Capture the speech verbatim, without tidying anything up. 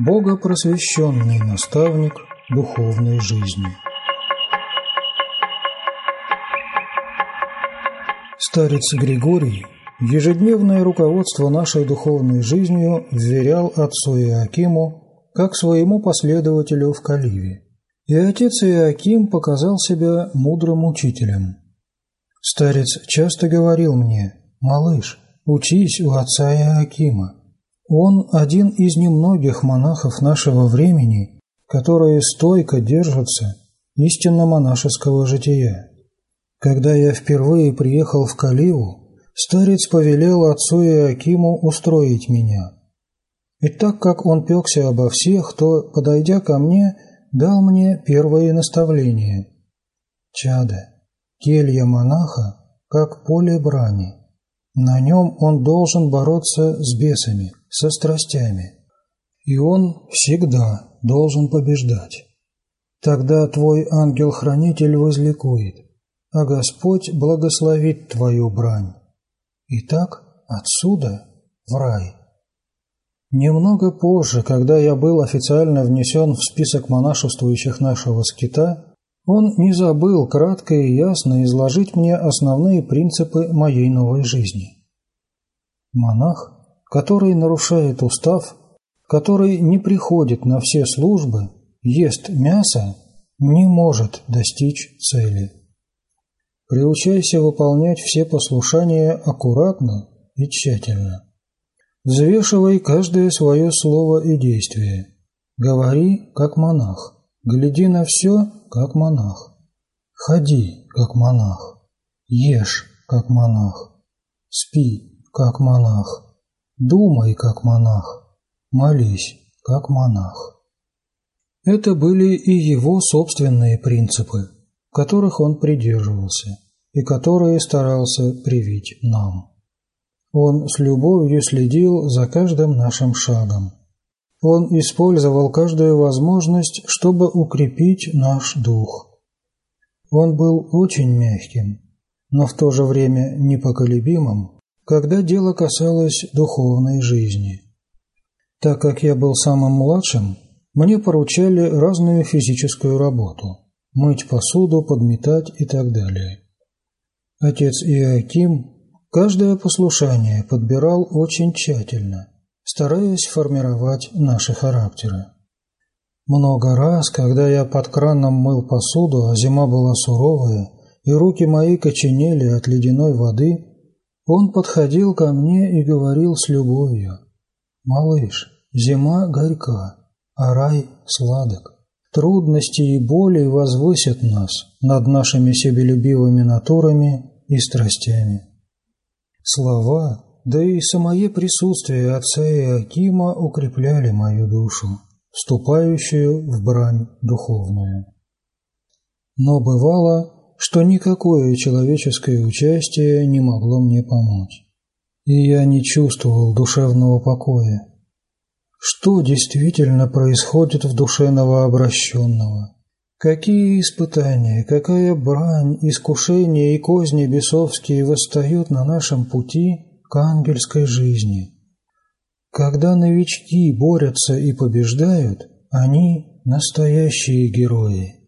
Богопросвещенный наставник духовной жизни. Старец Григорий ежедневное руководство нашей духовной жизнью вверял отцу Иоакиму как своему последователю в Каливе. И отец Иоаким показал себя мудрым учителем. Старец часто говорил мне: «Малыш, учись у отца Иоакима. Он один из немногих монахов нашего времени, которые стойко держатся истинно монашеского жития». Когда я впервые приехал в Каливу, старец повелел отцу Иоакиму устроить меня. И так как он пекся обо всех, то, подойдя ко мне, дал мне первые наставления. «Чадо, келья монаха, как поле брани. На нем он должен бороться с бесами, со страстями. И он всегда должен побеждать. Тогда твой ангел-хранитель возликует, а Господь благословит твою брань. Итак, отсюда в рай». Немного позже, когда я был официально внесен в список монашествующих нашего скита, он не забыл кратко и ясно изложить мне основные принципы моей новой жизни. Монах, который нарушает устав, который не приходит на все службы, ест мясо, не может достичь цели. Приучайся выполнять все послушания аккуратно и тщательно. Взвешивай каждое свое слово и действие. Говори, как монах. Гляди на все, как монах. Ходи, как монах. Ешь, как монах. Спи, как монах. Думай, как монах. Молись, как монах. Это были и его собственные принципы, которых он придерживался и которые старался привить нам. Он с любовью следил за каждым нашим шагом. Он использовал каждую возможность, чтобы укрепить наш дух. Он был очень мягким, но в то же время непоколебимым, когда дело касалось духовной жизни. Так как я был самым младшим, мне поручали разную физическую работу – мыть посуду, подметать и так далее. Отец Иоаким каждое послушание подбирал очень тщательно, стараясь формировать наши характеры. Много раз, когда я под краном мыл посуду, а зима была суровая, и руки мои коченели от ледяной воды, он подходил ко мне и говорил с любовью: «Малыш, зима горька, а рай сладок. Трудности и боли возвысят нас над нашими себелюбивыми натурами и страстями». Слова, да и самое присутствие отца Иоакима укрепляли мою душу, вступающую в брань духовную. Но бывало, что никакое человеческое участие не могло мне помочь, и я не чувствовал душевного покоя. Что действительно происходит в душе новообращенного? Какие испытания, какая брань, искушения и козни бесовские восстают на нашем пути к ангельской жизни? Когда новички борются и побеждают, они настоящие герои.